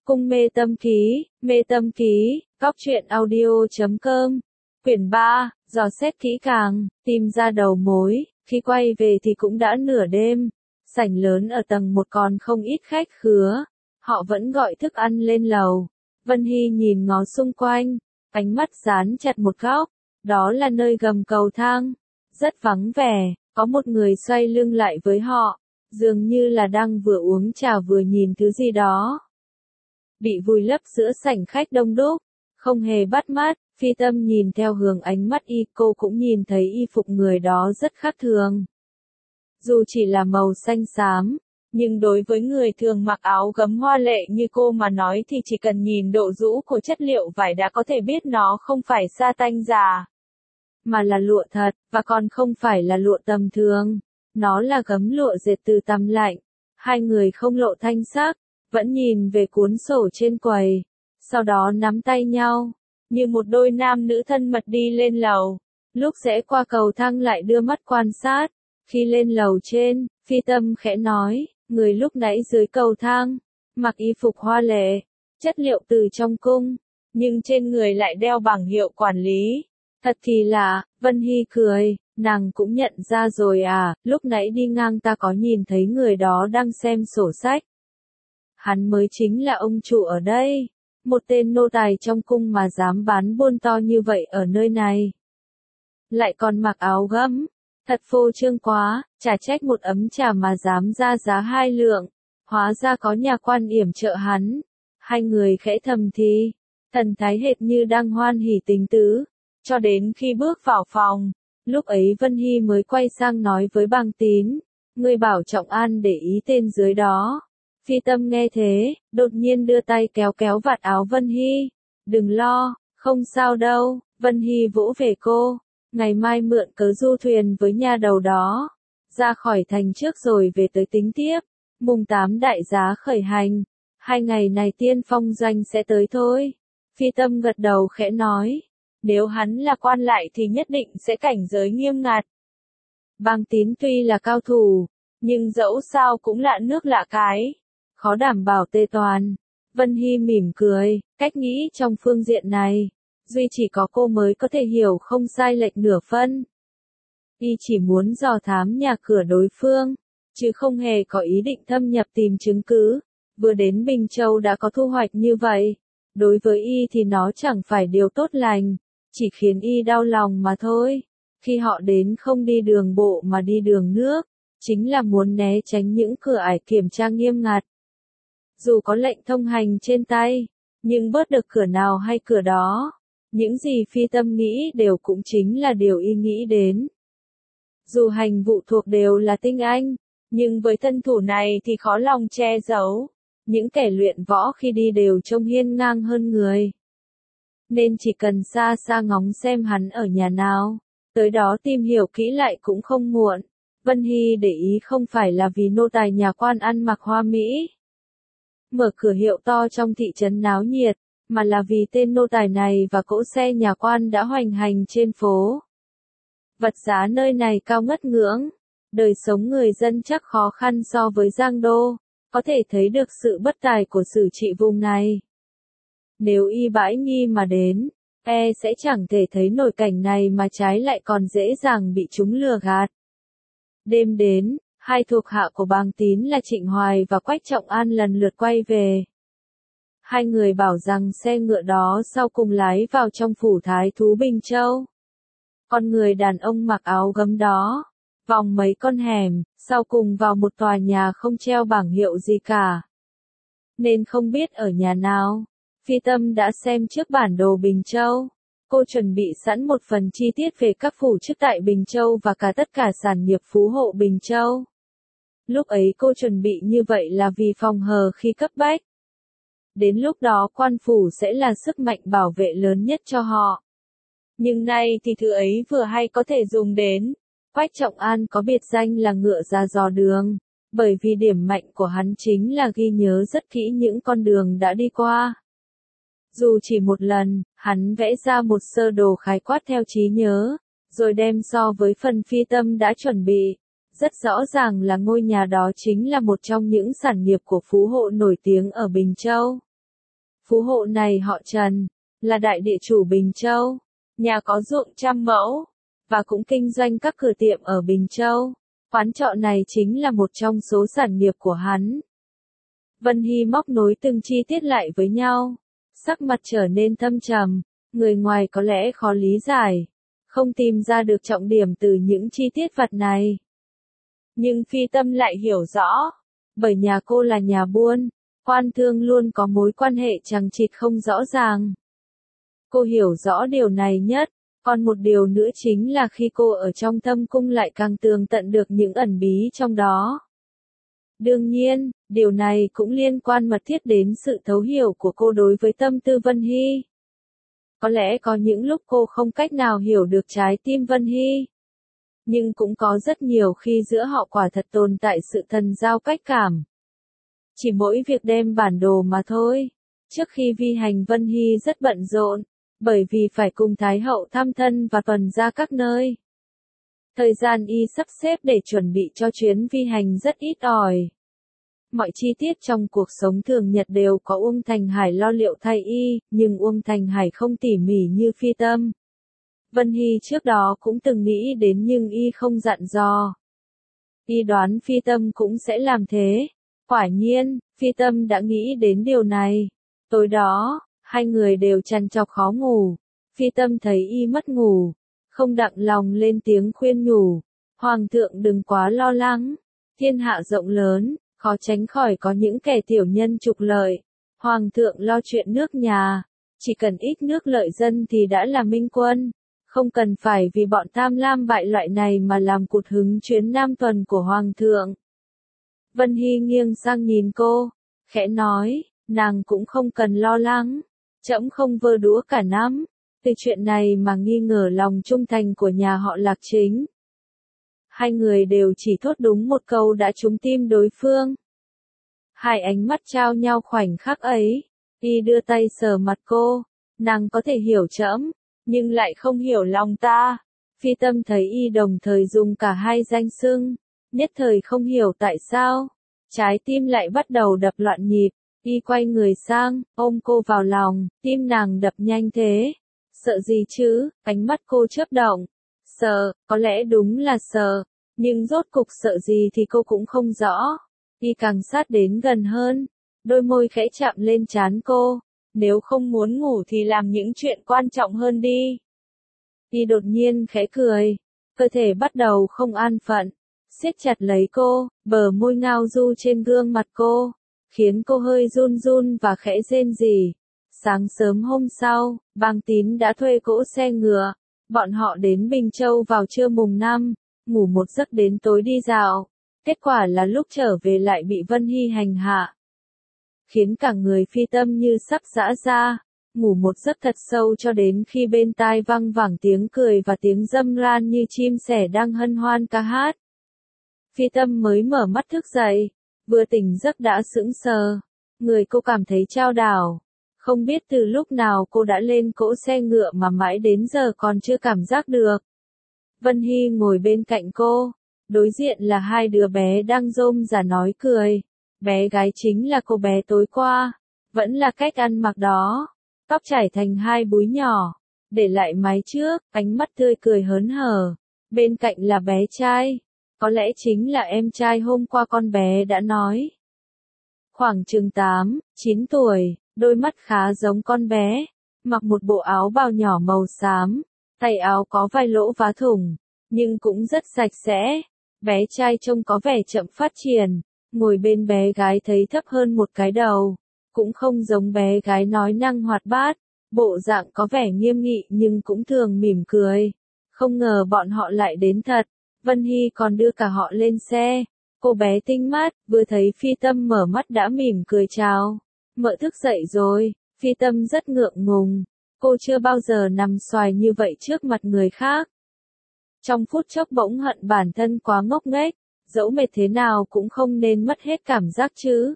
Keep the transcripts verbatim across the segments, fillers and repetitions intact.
Cung mê tâm ký, mê tâm ký, góc truyện audio chấm com, quyển ba, dò xét kỹ càng, tìm ra đầu mối, khi quay về thì cũng đã nửa đêm, sảnh lớn ở tầng một còn không ít khách khứa, họ vẫn gọi thức ăn lên lầu. Vân Hy nhìn ngó xung quanh, ánh mắt dán chặt một góc, đó là nơi gầm cầu thang, rất vắng vẻ, có một người xoay lưng lại với họ, dường như là đang vừa uống trà vừa nhìn thứ gì đó. Bị vùi lấp giữa sảnh khách đông đúc, không hề bắt mắt, Phi Tâm nhìn theo hướng ánh mắt y, cô cũng nhìn thấy y phục người đó rất khác thường. Dù chỉ là màu xanh xám, nhưng đối với người thường mặc áo gấm hoa lệ như cô mà nói thì chỉ cần nhìn độ rũ của chất liệu vải đã có thể biết nó không phải sa tanh già, mà là lụa thật, và còn không phải là lụa tầm thường. Nó là gấm lụa dệt từ tằm lạnh. Hai người không lộ thanh sắc, vẫn nhìn về cuốn sổ trên quầy, sau đó nắm tay nhau, như một đôi nam nữ thân mật đi lên lầu. Lúc rẽ qua cầu thang lại đưa mắt quan sát, khi lên lầu trên, Phi Tâm khẽ nói, người lúc nãy dưới cầu thang, mặc y phục hoa lệ, chất liệu từ trong cung, nhưng trên người lại đeo bảng hiệu quản lý. Thật kỳ lạ, Vân Hy cười, nàng cũng nhận ra rồi à, lúc nãy đi ngang ta có nhìn thấy người đó đang xem sổ sách. Hắn mới chính là ông chủ ở đây, một tên nô tài trong cung mà dám bán buôn to như vậy ở nơi này. Lại còn mặc áo gấm, thật phô trương quá, chả trách một ấm trà mà dám ra giá hai lượng, hóa ra có nhà quan yểm trợ hắn. Hai người khẽ thầm thì, thần thái hệt như đang hoan hỉ tình tứ. Cho đến khi bước vào phòng, lúc ấy Vân Hy mới quay sang nói với Bàng Tín, ngươi bảo Trọng An để ý tên dưới đó. Phi Tâm nghe thế, đột nhiên đưa tay kéo kéo vạt áo Vân Hy, đừng lo, không sao đâu. Vân Hy vỗ về cô, ngày mai mượn cớ du thuyền với nha đầu đó, ra khỏi thành trước rồi về tới tính tiếp, mùng tám đại giá khởi hành, hai ngày này tiên phong doanh sẽ tới thôi. Phi Tâm gật đầu khẽ nói, nếu hắn là quan lại thì nhất định sẽ cảnh giới nghiêm ngặt. Bàng Tín tuy là cao thủ, nhưng dẫu sao cũng lạ nước lạ cái, khó đảm bảo tê toàn. Vân Hy mỉm cười, cách nghĩ trong phương diện này, duy chỉ có cô mới có thể hiểu không sai lệch nửa phân. Y chỉ muốn dò thám nhà cửa đối phương, chứ không hề có ý định thâm nhập tìm chứng cứ. Vừa đến Bình Châu đã có thu hoạch như vậy, đối với Y thì nó chẳng phải điều tốt lành, chỉ khiến Y đau lòng mà thôi. Khi họ đến không đi đường bộ mà đi đường nước, chính là muốn né tránh những cửa ải kiểm tra nghiêm ngặt. Dù có lệnh thông hành trên tay, nhưng bớt được cửa nào hay cửa đó. Những gì Phi Tâm nghĩ đều cũng chính là điều Y nghĩ đến. Dù hành vụ thuộc đều là tinh anh, nhưng với thân thủ này thì khó lòng che giấu. Những kẻ luyện võ khi đi đều trông hiên ngang hơn người. Nên chỉ cần xa xa ngóng xem hắn ở nhà nào, tới đó tìm hiểu kỹ lại cũng không muộn. Vân Hy để ý không phải là vì nô tài nhà quan ăn mặc hoa mỹ, mở cửa hiệu to trong thị trấn náo nhiệt, mà là vì tên nô tài này và cỗ xe nhà quan đã hoành hành trên phố. Vật giá nơi này cao ngất ngưỡng, đời sống người dân chắc khó khăn so với Giang Đô, có thể thấy được sự bất tài của sử trị vùng này. Nếu Y bãi nghi mà đến, e sẽ chẳng thể thấy nổi cảnh này mà trái lại còn dễ dàng bị chúng lừa gạt. Đêm đến, hai thuộc hạ của Bàng Tín là Trịnh Hoài và Quách Trọng An lần lượt quay về. Hai người bảo rằng xe ngựa đó sau cùng lái vào trong phủ thái thú Bình Châu. Con người đàn ông mặc áo gấm đó, vòng mấy con hẻm, sau cùng vào một tòa nhà không treo bảng hiệu gì cả. Nên không biết ở nhà nào. Phi Tâm đã xem trước bản đồ Bình Châu. Cô chuẩn bị sẵn một phần chi tiết về các phủ chức tại Bình Châu và cả tất cả sản nghiệp phú hộ Bình Châu. Lúc ấy cô chuẩn bị như vậy là vì phòng hờ khi cấp bách. Đến lúc đó quan phủ sẽ là sức mạnh bảo vệ lớn nhất cho họ. Nhưng nay thì thứ ấy vừa hay có thể dùng đến. Quách Trọng An có biệt danh là ngựa ra dò đường, bởi vì điểm mạnh của hắn chính là ghi nhớ rất kỹ những con đường đã đi qua. Dù chỉ một lần, hắn vẽ ra một sơ đồ khái quát theo trí nhớ, rồi đem so với phần Phi Tâm đã chuẩn bị. Rất rõ ràng là ngôi nhà đó chính là một trong những sản nghiệp của phú hộ nổi tiếng ở Bình Châu. Phú hộ này họ Trần, là đại địa chủ Bình Châu, nhà có ruộng trăm mẫu, và cũng kinh doanh các cửa tiệm ở Bình Châu. Quán trọ này chính là một trong số sản nghiệp của hắn. Vân Hy móc nối từng chi tiết lại với nhau, sắc mặt trở nên thâm trầm, người ngoài có lẽ khó lý giải, không tìm ra được trọng điểm từ những chi tiết vặt này. Nhưng Phi Tâm lại hiểu rõ, bởi nhà cô là nhà buôn, quan thương luôn có mối quan hệ chằng chịt không rõ ràng. Cô hiểu rõ điều này nhất, còn một điều nữa chính là khi cô ở trong thâm cung lại càng tường tận được những ẩn bí trong đó. Đương nhiên, điều này cũng liên quan mật thiết đến sự thấu hiểu của cô đối với tâm tư Vân Hy. Có lẽ có những lúc cô không cách nào hiểu được trái tim Vân Hy. Nhưng cũng có rất nhiều khi giữa họ quả thật tồn tại sự thần giao cách cảm. Chỉ mỗi việc đem bản đồ mà thôi. Trước khi vi hành Vân Hy rất bận rộn, bởi vì phải cùng Thái hậu thăm thân và tuần ra các nơi. Thời gian y sắp xếp để chuẩn bị cho chuyến vi hành rất ít ỏi. Mọi chi tiết trong cuộc sống thường nhật đều có Uông Thành Hải lo liệu thay y, nhưng Uông Thành Hải không tỉ mỉ như Phi Tâm. Vân Hy trước đó cũng từng nghĩ đến nhưng y không dặn dò. Y đoán Phi Tâm cũng sẽ làm thế. Quả nhiên, Phi Tâm đã nghĩ đến điều này. Tối đó, hai người đều trằn trọc khó ngủ. Phi Tâm thấy y mất ngủ, không đặng lòng lên tiếng khuyên nhủ. Hoàng thượng đừng quá lo lắng. Thiên hạ rộng lớn, khó tránh khỏi có những kẻ tiểu nhân trục lợi. Hoàng thượng lo chuyện nước nhà, chỉ cần ít nước lợi dân thì đã là minh quân. Không cần phải vì bọn tham lam bại loại này mà làm cụt hứng chuyến Nam tuần của Hoàng thượng. Vân Hy nghiêng sang nhìn cô, khẽ nói, nàng cũng không cần lo lắng. Trẫm không vơ đũa cả năm, từ chuyện này mà nghi ngờ lòng trung thành của nhà họ Lạc Chính. Hai người đều chỉ thốt đúng một câu đã trúng tim đối phương. Hai ánh mắt trao nhau khoảnh khắc ấy, y đưa tay sờ mặt cô, nàng có thể hiểu trẫm, nhưng lại không hiểu lòng ta. Phi Tâm thấy y đồng thời dùng cả hai danh xưng, nhất thời không hiểu tại sao, trái tim lại bắt đầu đập loạn nhịp. Y quay người sang, ôm cô vào lòng, tim nàng đập nhanh thế. Sợ gì chứ, ánh mắt cô chớp động. Sợ, có lẽ đúng là sợ, nhưng rốt cục sợ gì thì cô cũng không rõ. Y càng sát đến gần hơn, đôi môi khẽ chạm lên trán cô. Nếu không muốn ngủ thì làm những chuyện quan trọng hơn đi. Y đột nhiên khẽ cười, cơ thể bắt đầu không an phận, siết chặt lấy cô, bờ môi ngao du trên gương mặt cô, khiến cô hơi run run và khẽ rên rỉ. Sáng sớm hôm sau, Bàng Tín đã thuê cỗ xe ngựa, bọn họ đến Bình Châu vào trưa mùng năm, ngủ một giấc đến tối đi dạo. Kết quả là lúc trở về lại bị Vân Hy hành hạ, khiến cả người Phi Tâm như sắp giã ra, ngủ một giấc thật sâu cho đến khi bên tai văng vẳng tiếng cười và tiếng râm ran như chim sẻ đang hân hoan ca hát. Phi Tâm mới mở mắt thức dậy, vừa tỉnh giấc đã sững sờ, người cô cảm thấy chao đảo, không biết từ lúc nào cô đã lên cỗ xe ngựa mà mãi đến giờ còn chưa cảm giác được. Vân Hy ngồi bên cạnh cô, đối diện là hai đứa bé đang rôm rả nói cười. Bé gái chính là cô bé tối qua, vẫn là cách ăn mặc đó, tóc chải thành hai búi nhỏ, để lại mái trước, ánh mắt tươi cười hớn hở. Bên cạnh là bé trai, có lẽ chính là em trai hôm qua con bé đã nói. Khoảng chừng tám, chín tuổi, đôi mắt khá giống con bé, mặc một bộ áo bào nhỏ màu xám, tay áo có vài lỗ vá thủng, nhưng cũng rất sạch sẽ. Bé trai trông có vẻ chậm phát triển. Ngồi bên bé gái thấy thấp hơn một cái đầu, cũng không giống bé gái nói năng hoạt bát, bộ dạng có vẻ nghiêm nghị nhưng cũng thường mỉm cười. Không ngờ bọn họ lại đến thật, Vân Hy còn đưa cả họ lên xe. Cô bé tinh mắt, vừa thấy Phi Tâm mở mắt đã mỉm cười chào. Mợ thức dậy rồi, Phi Tâm rất ngượng ngùng, cô chưa bao giờ nằm xoài như vậy trước mặt người khác. Trong phút chốc bỗng hận bản thân quá ngốc nghếch. Dẫu mệt thế nào cũng không nên mất hết cảm giác chứ.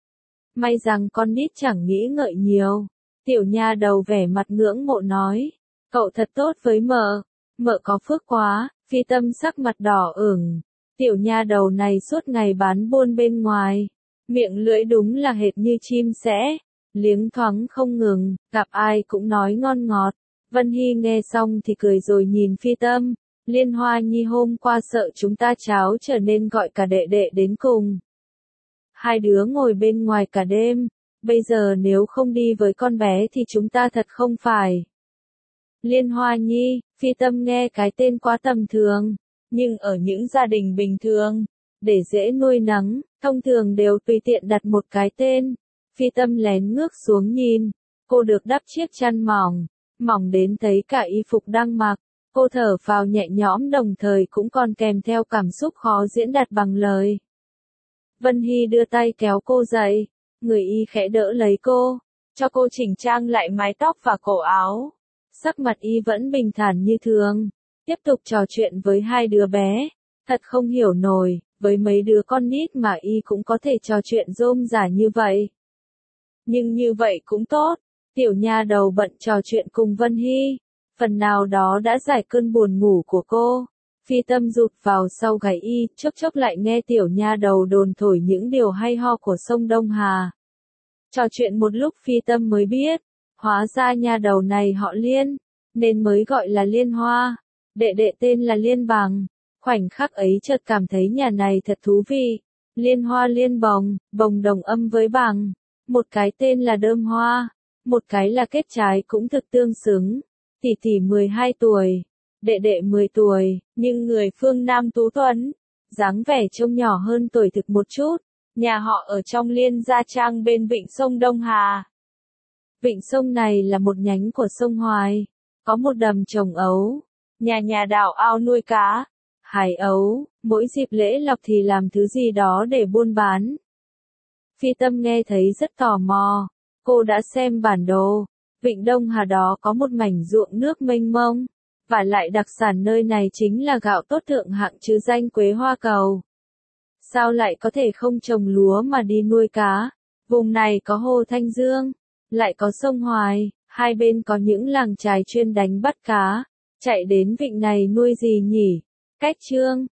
May rằng con nít chẳng nghĩ ngợi nhiều. Tiểu nha đầu vẻ mặt ngưỡng mộ nói. Cậu thật tốt với mợ. Mợ có phước quá. Phi Tâm sắc mặt đỏ ửng. Tiểu nha đầu này suốt ngày bán buôn bên ngoài. Miệng lưỡi đúng là hệt như chim sẻ. liếng thoáng không ngừng, gặp ai cũng nói ngon ngọt. Vân Hy nghe xong thì cười rồi nhìn Phi Tâm, Liên Hoa Nhi hôm qua sợ chúng ta cháo trở nên gọi cả đệ đệ đến cùng. Hai đứa ngồi bên ngoài cả đêm, bây giờ nếu không đi với con bé thì chúng ta thật không phải. Liên Hoa Nhi, Phi Tâm nghe cái tên quá tầm thường, nhưng ở những gia đình bình thường, để dễ nuôi nấng, thông thường đều tùy tiện đặt một cái tên. Phi Tâm lén ngước xuống nhìn, cô được đắp chiếc chăn mỏng, mỏng đến thấy cả y phục đang mặc. Cô thở phào nhẹ nhõm đồng thời cũng còn kèm theo cảm xúc khó diễn đạt bằng lời. Vân Hy đưa tay kéo cô dậy, người y khẽ đỡ lấy cô, cho cô chỉnh trang lại mái tóc và cổ áo. Sắc mặt y vẫn bình thản như thường, tiếp tục trò chuyện với hai đứa bé. Thật không hiểu nổi, với mấy đứa con nít mà y cũng có thể trò chuyện rôm rả như vậy. Nhưng như vậy cũng tốt, tiểu nha đầu bận trò chuyện cùng Vân Hy, phần nào đó đã giải cơn buồn ngủ của cô. Phi Tâm rụt vào sau gáy y, chốc chốc lại nghe tiểu nha đầu đồn thổi những điều hay ho của sông Đông Hà. Trò chuyện một lúc Phi Tâm mới biết, hóa ra nha đầu này họ Liên, nên mới gọi là Liên Hoa, đệ đệ tên là Liên Bằng. Khoảnh khắc ấy chợt cảm thấy nhà này thật thú vị, Liên Hoa Liên Bồng, bồng đồng âm với bằng, một cái tên là Đơm Hoa, một cái là kết trái cũng thực tương xứng. Tỷ tỷ mười hai tuổi, đệ đệ mười tuổi, nhưng người phương Nam tú tuấn, dáng vẻ trông nhỏ hơn tuổi thực một chút. Nhà họ ở trong Liên Gia Trang bên vịnh sông Đông Hà. Vịnh sông này là một nhánh của sông Hoài, có một đầm trồng ấu, nhà nhà đào ao nuôi cá, hái ấu, mỗi dịp lễ lộc thì làm thứ gì đó để buôn bán. Phi Tâm nghe thấy rất tò mò, cô đã xem bản đồ. Vịnh Đông Hà đó có một mảnh ruộng nước mênh mông, và lại đặc sản nơi này chính là gạo tốt thượng hạng chứ danh quế hoa cầu. Sao lại có thể không trồng lúa mà đi nuôi cá? Vùng này có hồ Thanh Dương, lại có sông Hoài, hai bên có những làng chài chuyên đánh bắt cá. Chạy đến vịnh này nuôi gì nhỉ? Cách Trương,